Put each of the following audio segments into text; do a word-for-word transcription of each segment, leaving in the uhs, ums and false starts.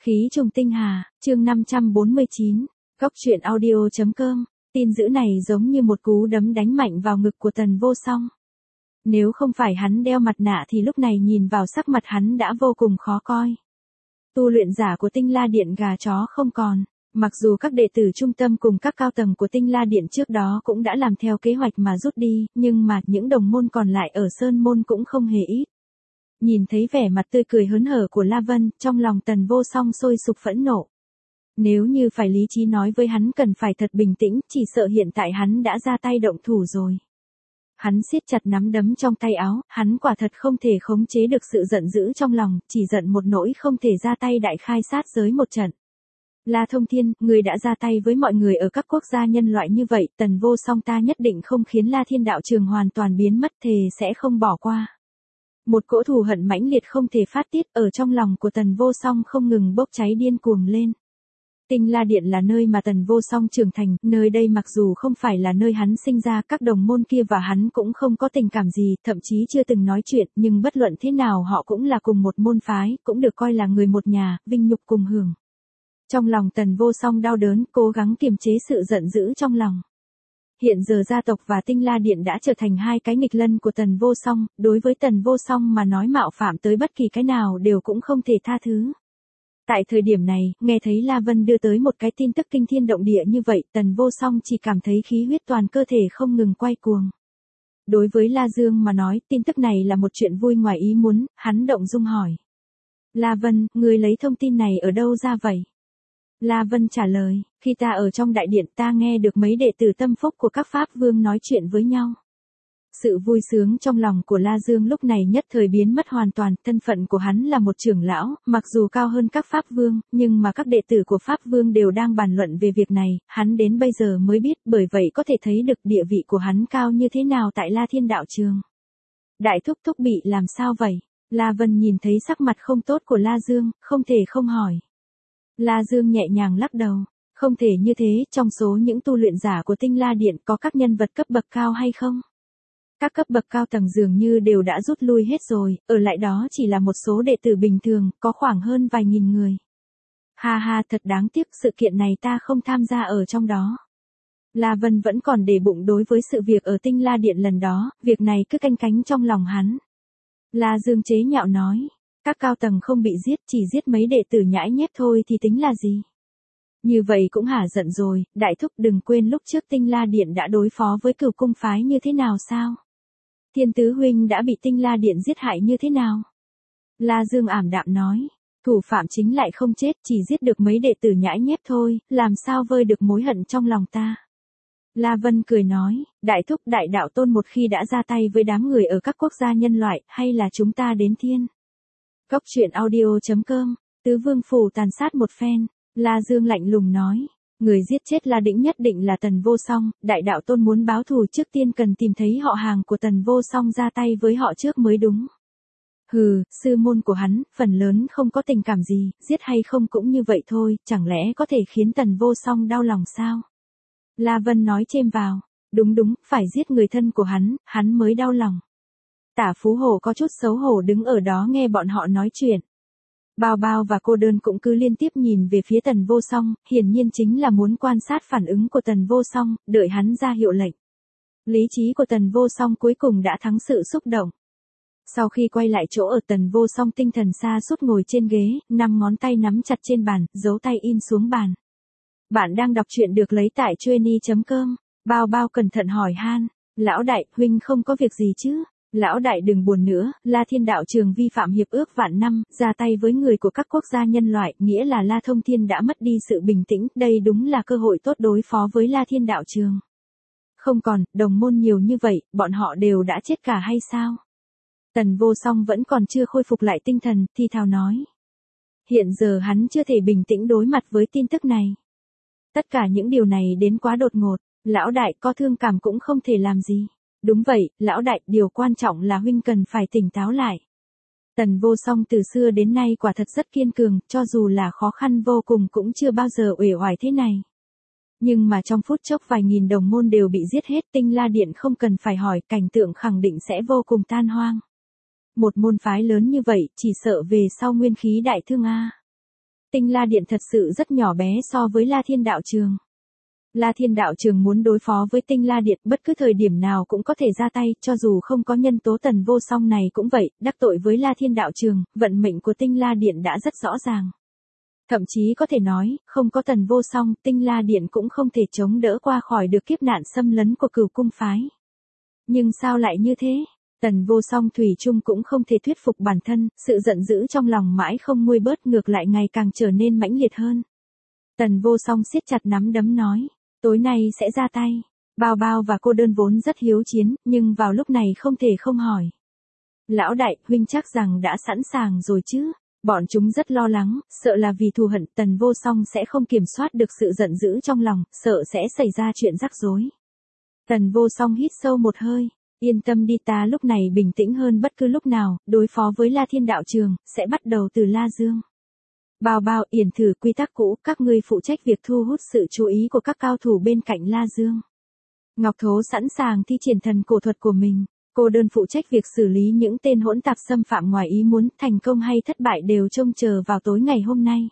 Khí trùng tinh hà, chương năm trăm bốn mươi chín, Góc truyện audio.com, tin dữ này giống như một cú đấm đánh mạnh vào ngực của Tần Vô Song. Nếu không phải hắn đeo mặt nạ thì lúc này nhìn vào sắc mặt hắn đã vô cùng khó coi. Tu luyện giả của Tinh La Điện gà chó không còn, mặc dù các đệ tử trung tâm cùng các cao tầng của Tinh La Điện trước đó cũng đã làm theo kế hoạch mà rút đi, nhưng mà những đồng môn còn lại ở Sơn Môn cũng không hề ít. Nhìn thấy vẻ mặt tươi cười hớn hở của La Vân, trong lòng Tần Vô Song sôi sục phẫn nộ. Nếu như phải lý trí nói với hắn cần phải thật bình tĩnh, chỉ sợ hiện tại hắn đã ra tay động thủ rồi. Hắn siết chặt nắm đấm trong tay áo, hắn quả thật không thể khống chế được sự giận dữ trong lòng, chỉ giận một nỗi không thể ra tay đại khai sát giới một trận. La Thông Thiên, người đã ra tay với mọi người ở các quốc gia nhân loại như vậy, Tần Vô Song ta nhất định không khiến La Thiên Đạo Trường hoàn toàn biến mất, thề sẽ không bỏ qua. Một cỗ thù hận mãnh liệt không thể phát tiết ở trong lòng của Tần Vô Song không ngừng bốc cháy điên cuồng lên. Tinh La Điện là nơi mà Tần Vô Song trưởng thành, nơi đây mặc dù không phải là nơi hắn sinh ra, các đồng môn kia và hắn cũng không có tình cảm gì, thậm chí chưa từng nói chuyện, nhưng bất luận thế nào họ cũng là cùng một môn phái, cũng được coi là người một nhà, vinh nhục cùng hưởng. Trong lòng Tần Vô Song đau đớn, cố gắng kiềm chế sự giận dữ trong lòng. Hiện giờ gia tộc và Tinh La Điện đã trở thành hai cái nghịch lân của Tần Vô Song, đối với Tần Vô Song mà nói mạo phạm tới bất kỳ cái nào đều cũng không thể tha thứ. Tại thời điểm này, nghe thấy La Vân đưa tới một cái tin tức kinh thiên động địa như vậy, Tần Vô Song chỉ cảm thấy khí huyết toàn cơ thể không ngừng quay cuồng. Đối với La Dương mà nói, tin tức này là một chuyện vui ngoài ý muốn, hắn động dung hỏi. La Vân, ngươi lấy thông tin này ở đâu ra vậy? La Vân trả lời, khi ta ở trong đại điện ta nghe được mấy đệ tử tâm phúc của các Pháp Vương nói chuyện với nhau. Sự vui sướng trong lòng của La Dương lúc này nhất thời biến mất hoàn toàn, thân phận của hắn là một trưởng lão, mặc dù cao hơn các Pháp Vương, nhưng mà các đệ tử của Pháp Vương đều đang bàn luận về việc này, hắn đến bây giờ mới biết, bởi vậy có thể thấy được địa vị của hắn cao như thế nào tại La Thiên Đạo Trường. Đại thúc thúc bị làm sao vậy? La Vân nhìn thấy sắc mặt không tốt của La Dương, không thể không hỏi. La Dương nhẹ nhàng lắc đầu, không thể như thế, trong số những tu luyện giả của Tinh La Điện có các nhân vật cấp bậc cao hay không? Các cấp bậc cao tầng dường như đều đã rút lui hết rồi, ở lại đó chỉ là một số đệ tử bình thường, có khoảng hơn vài nghìn người. Ha ha, thật đáng tiếc, sự kiện này ta không tham gia ở trong đó. La Vân vẫn còn để bụng đối với sự việc ở Tinh La Điện lần đó, việc này cứ canh cánh trong lòng hắn. La Dương chế nhạo nói, các cao tầng không bị giết, chỉ giết mấy đệ tử nhãi nhép thôi thì tính là gì? Như vậy cũng hả giận rồi, đại thúc đừng quên lúc trước Tinh La Điện đã đối phó với Cửu Cung phái như thế nào sao? Thiên Tứ huynh đã bị Tinh La Điện giết hại như thế nào? La Dương ảm đạm nói, thủ phạm chính lại không chết, chỉ giết được mấy đệ tử nhãi nhép thôi, làm sao vơi được mối hận trong lòng ta? La Vân cười nói, đại thúc đại đạo tôn một khi đã ra tay với đám người ở các quốc gia nhân loại, hay là chúng ta đến thiên? Góc truyện audio.com, Tứ Vương Phủ tàn sát một phen, La Dương lạnh lùng nói. Người giết chết La Đĩnh nhất định là Tần Vô Song, đại đạo tôn muốn báo thù trước tiên cần tìm thấy họ hàng của Tần Vô Song ra tay với họ trước mới đúng. Hừ, sư môn của hắn, phần lớn không có tình cảm gì, giết hay không cũng như vậy thôi, chẳng lẽ có thể khiến Tần Vô Song đau lòng sao? La Vân nói chêm vào, đúng đúng, phải giết người thân của hắn, hắn mới đau lòng. Tả Phú Hổ có chút xấu hổ đứng ở đó nghe bọn họ nói chuyện. Bao Bao và cô đơn cũng cứ liên tiếp nhìn về phía Tần Vô Song, hiển nhiên chính là muốn quan sát phản ứng của Tần Vô Song, đợi hắn ra hiệu lệnh. Lý trí của Tần Vô Song cuối cùng đã thắng sự xúc động. Sau khi quay lại chỗ ở, Tần Vô Song tinh thần sa sút ngồi trên ghế, năm ngón tay nắm chặt trên bàn, dấu tay in xuống bàn. Bạn đang đọc truyện được lấy tại chueny chấm com. Bao Bao cẩn thận hỏi han, lão đại, huynh không có việc gì chứ? Lão đại đừng buồn nữa, La Thiên Đạo Trường vi phạm hiệp ước vạn năm, ra tay với người của các quốc gia nhân loại, nghĩa là La Thông Thiên đã mất đi sự bình tĩnh, đây đúng là cơ hội tốt đối phó với La Thiên Đạo Trường. Không còn, đồng môn nhiều như vậy, bọn họ đều đã chết cả hay sao? Tần Vô Song vẫn còn chưa khôi phục lại tinh thần, thi thào nói. Hiện giờ hắn chưa thể bình tĩnh đối mặt với tin tức này. Tất cả những điều này đến quá đột ngột, lão đại có thương cảm cũng không thể làm gì. Đúng vậy, lão đại, điều quan trọng là huynh cần phải tỉnh táo lại. Tần Vô Song từ xưa đến nay quả thật rất kiên cường, cho dù là khó khăn vô cùng cũng chưa bao giờ uể oải thế này. Nhưng mà trong phút chốc vài nghìn đồng môn đều bị giết hết, Tinh La Điện không cần phải hỏi, cảnh tượng khẳng định sẽ vô cùng tan hoang. Một môn phái lớn như vậy, chỉ sợ về sau nguyên khí đại thương a. Tinh La Điện thật sự rất nhỏ bé so với La Thiên Đạo Trường. La Thiên Đạo Trường muốn đối phó với Tinh La Điện bất cứ thời điểm nào cũng có thể ra tay, cho dù không có nhân tố Tần Vô Song này cũng vậy, đắc tội với La Thiên Đạo Trường, vận mệnh của Tinh La Điện đã rất rõ ràng. Thậm chí có thể nói, không có Tần Vô Song, Tinh La Điện cũng không thể chống đỡ qua khỏi được kiếp nạn xâm lấn của Cửu Cung phái. Nhưng sao lại như thế? Tần Vô Song thủy chung cũng không thể thuyết phục bản thân, sự giận dữ trong lòng mãi không nguôi bớt, ngược lại ngày càng trở nên mãnh liệt hơn. Tần Vô Song siết chặt nắm đấm nói, tối nay sẽ ra tay. Bao Bao và cô đơn vốn rất hiếu chiến, nhưng vào lúc này không thể không hỏi. Lão đại, huynh chắc rằng đã sẵn sàng rồi chứ? Bọn chúng rất lo lắng, sợ là vì thù hận Tần Vô Song sẽ không kiểm soát được sự giận dữ trong lòng, sợ sẽ xảy ra chuyện rắc rối. Tần Vô Song hít sâu một hơi, yên tâm đi, ta lúc này bình tĩnh hơn bất cứ lúc nào, đối phó với La Thiên Đạo Trường, sẽ bắt đầu từ La Dương. Bao Bao, Yển thử quy tắc cũ, các ngươi phụ trách việc thu hút sự chú ý của các cao thủ bên cạnh La Dương. Ngọc Thố sẵn sàng thi triển thần cổ thuật của mình. Cô đơn phụ trách việc xử lý những tên hỗn tạp xâm phạm ngoài ý muốn, thành công hay thất bại đều trông chờ vào tối ngày hôm nay.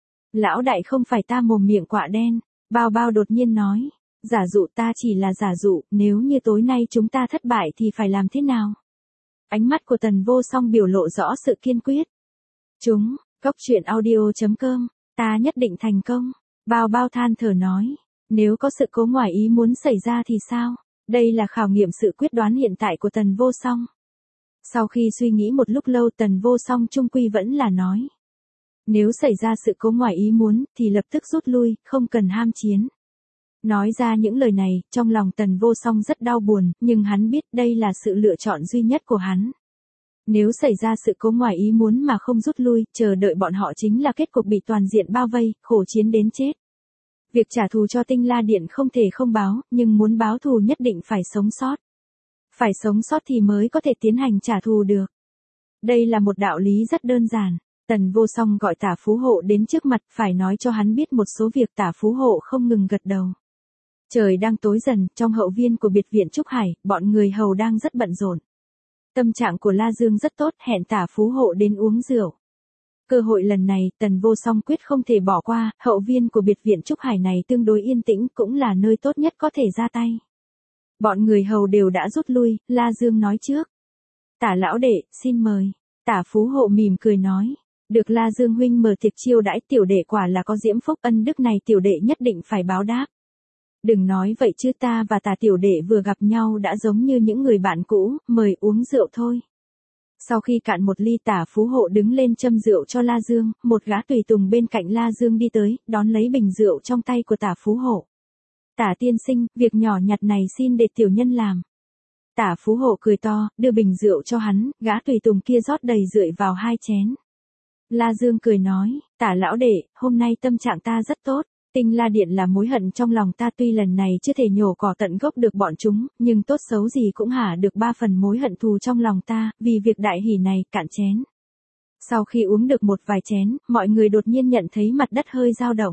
Lão đại, không phải ta mồm miệng quạ đen. Bao Bao đột nhiên nói, giả dụ, ta chỉ là giả dụ, nếu như tối nay chúng ta thất bại thì phải làm thế nào? Ánh mắt của Tần Vô Song biểu lộ rõ sự kiên quyết. Chúng, Cốc Truyện Audio chấm com, ta nhất định thành công. Bao Bao than thở nói, nếu có sự cố ngoài ý muốn xảy ra thì sao? Đây là khảo nghiệm sự quyết đoán hiện tại của Tần Vô Song. Sau khi suy nghĩ một lúc lâu, Tần Vô Song chung quy vẫn là nói. Nếu xảy ra sự cố ngoài ý muốn, thì lập tức rút lui, không cần ham chiến. Nói ra những lời này, trong lòng Tần Vô Song rất đau buồn, nhưng hắn biết đây là sự lựa chọn duy nhất của hắn. Nếu xảy ra sự cố ngoài ý muốn mà không rút lui, chờ đợi bọn họ chính là kết cục bị toàn diện bao vây, khổ chiến đến chết. Việc trả thù cho Tinh La Điện không thể không báo, nhưng muốn báo thù nhất định phải sống sót. Phải sống sót thì mới có thể tiến hành trả thù được. Đây là một đạo lý rất đơn giản. Tần Vô Song gọi Tả Phú Hộ đến trước mặt, phải nói cho hắn biết một số việc. Tả Phú Hộ không ngừng gật đầu. Trời đang tối dần, trong hậu viên của biệt viện Trúc Hải, bọn người hầu đang rất bận rộn. Tâm trạng của La Dương rất tốt, hẹn Tả Phú Hộ đến uống rượu. Cơ hội lần này, Tần Vô Song quyết không thể bỏ qua, hậu viên của biệt viện Trúc Hải này tương đối yên tĩnh, cũng là nơi tốt nhất có thể ra tay. Bọn người hầu đều đã rút lui, La Dương nói trước. Tả lão đệ, xin mời. Tả Phú Hộ mỉm cười nói. Được La Dương huynh mở tiệc chiêu đãi, tiểu đệ quả là có diễm phúc, ân đức này tiểu đệ nhất định phải báo đáp. Đừng nói vậy chứ, ta và Tả tiểu đệ vừa gặp nhau đã giống như những người bạn cũ, mời uống rượu thôi. Sau khi cạn một ly, Tả Phú Hộ đứng lên châm rượu cho La Dương, một gã tùy tùng bên cạnh La Dương đi tới, đón lấy bình rượu trong tay của Tả Phú Hộ. Tả tiên sinh, việc nhỏ nhặt này xin để tiểu nhân làm. Tả Phú Hộ cười to, đưa bình rượu cho hắn, gã tùy tùng kia rót đầy rượu vào hai chén. La Dương cười nói, Tả lão đệ, hôm nay tâm trạng ta rất tốt. Tinh La Điện là mối hận trong lòng ta, tuy lần này chưa thể nhổ cỏ tận gốc được bọn chúng, nhưng tốt xấu gì cũng hả được ba phần mối hận thù trong lòng ta, vì việc đại hỷ này, cạn chén. Sau khi uống được một vài chén, mọi người đột nhiên nhận thấy mặt đất hơi dao động.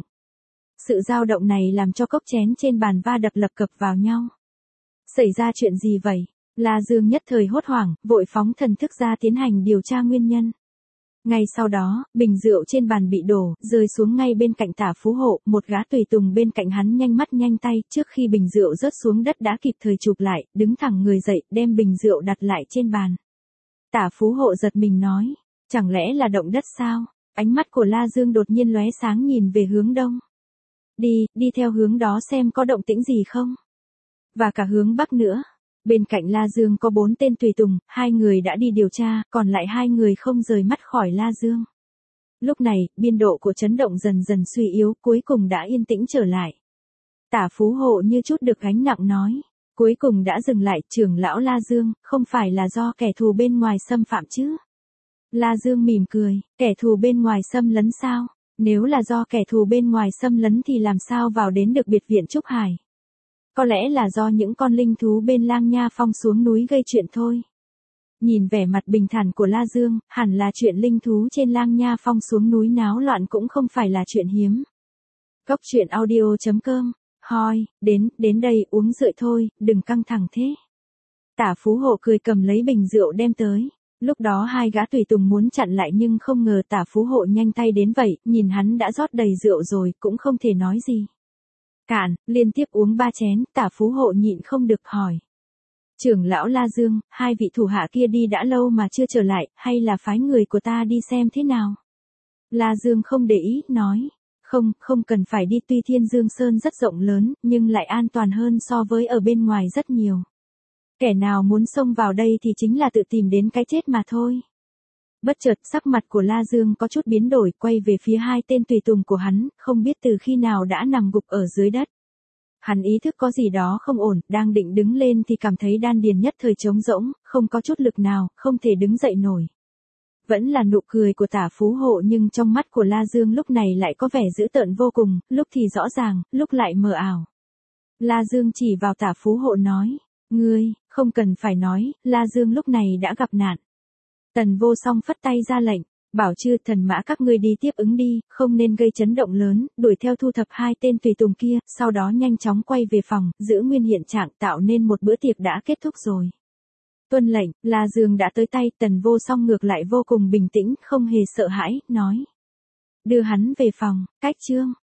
Sự dao động này làm cho cốc chén trên bàn va đập lập cập vào nhau. Xảy ra chuyện gì vậy? La Dương nhất thời hốt hoảng, vội phóng thần thức ra tiến hành điều tra nguyên nhân. Ngay sau đó, bình rượu trên bàn bị đổ, rơi xuống ngay bên cạnh Tả Phú Hộ, một gã tùy tùng bên cạnh hắn nhanh mắt nhanh tay, trước khi bình rượu rớt xuống đất đã kịp thời chụp lại, đứng thẳng người dậy, đem bình rượu đặt lại trên bàn. Tả Phú Hộ giật mình nói, chẳng lẽ là động đất sao? Ánh mắt của La Dương đột nhiên lóe sáng, nhìn về hướng đông. Đi, đi theo hướng đó xem có động tĩnh gì không? Và cả hướng bắc nữa. Bên cạnh La Dương có bốn tên tùy tùng, hai người đã đi điều tra, còn lại hai người không rời mắt khỏi La Dương. Lúc này, biên độ của chấn động dần dần suy yếu, cuối cùng đã yên tĩnh trở lại. Tả Phú Hộ như chút được gánh nặng nói, cuối cùng đã dừng lại, trưởng lão La Dương, không phải là do kẻ thù bên ngoài xâm phạm chứ? La Dương mỉm cười, kẻ thù bên ngoài xâm lấn sao? Nếu là do kẻ thù bên ngoài xâm lấn thì làm sao vào đến được biệt viện Trúc Hải? Có lẽ là do những con linh thú bên Lang Nha Phong xuống núi gây chuyện thôi. Nhìn vẻ mặt bình thản của La Dương, hẳn là chuyện linh thú trên Lang Nha Phong xuống núi náo loạn cũng không phải là chuyện hiếm. Cốc Truyện Audio chấm com, hoi, đến, đến đây uống rượu thôi, đừng căng thẳng thế. Tả Phú Hộ cười cầm lấy bình rượu đem tới. Lúc đó hai gã tùy tùng muốn chặn lại nhưng không ngờ Tả Phú Hộ nhanh tay đến vậy, nhìn hắn đã rót đầy rượu rồi, cũng không thể nói gì. Cạn, liên tiếp uống ba chén, Tả Phú Hộ nhịn không được hỏi. Trưởng lão La Dương, hai vị thủ hạ kia đi đã lâu mà chưa trở lại, hay là phái người của ta đi xem thế nào? La Dương không để ý, nói. Không, không cần phải đi, tuy Thiên Dương Sơn rất rộng lớn, nhưng lại an toàn hơn so với ở bên ngoài rất nhiều. Kẻ nào muốn xông vào đây thì chính là tự tìm đến cái chết mà thôi. Bất chợt sắc mặt của La Dương có chút biến đổi, quay về phía hai tên tùy tùng của hắn, không biết từ khi nào đã nằm gục ở dưới đất. Hắn ý thức có gì đó không ổn, đang định đứng lên thì cảm thấy đan điền nhất thời trống rỗng, không có chút lực nào, không thể đứng dậy nổi. Vẫn là nụ cười của Tả Phú Hộ nhưng trong mắt của La Dương lúc này lại có vẻ dữ tợn vô cùng, lúc thì rõ ràng, lúc lại mờ ảo. La Dương chỉ vào Tả Phú Hộ nói, ngươi, không cần phải nói, La Dương lúc này đã gặp nạn. Tần Vô Song phất tay ra lệnh, bảo Chư Thần Mã các ngươi đi tiếp ứng đi, không nên gây chấn động lớn, đuổi theo thu thập hai tên tùy tùng kia, sau đó nhanh chóng quay về phòng, giữ nguyên hiện trạng tạo nên một bữa tiệc đã kết thúc rồi. Tuân lệnh, La Dương đã tới tay, Tần Vô Song ngược lại vô cùng bình tĩnh, không hề sợ hãi, nói. Đưa hắn về phòng, cách chương.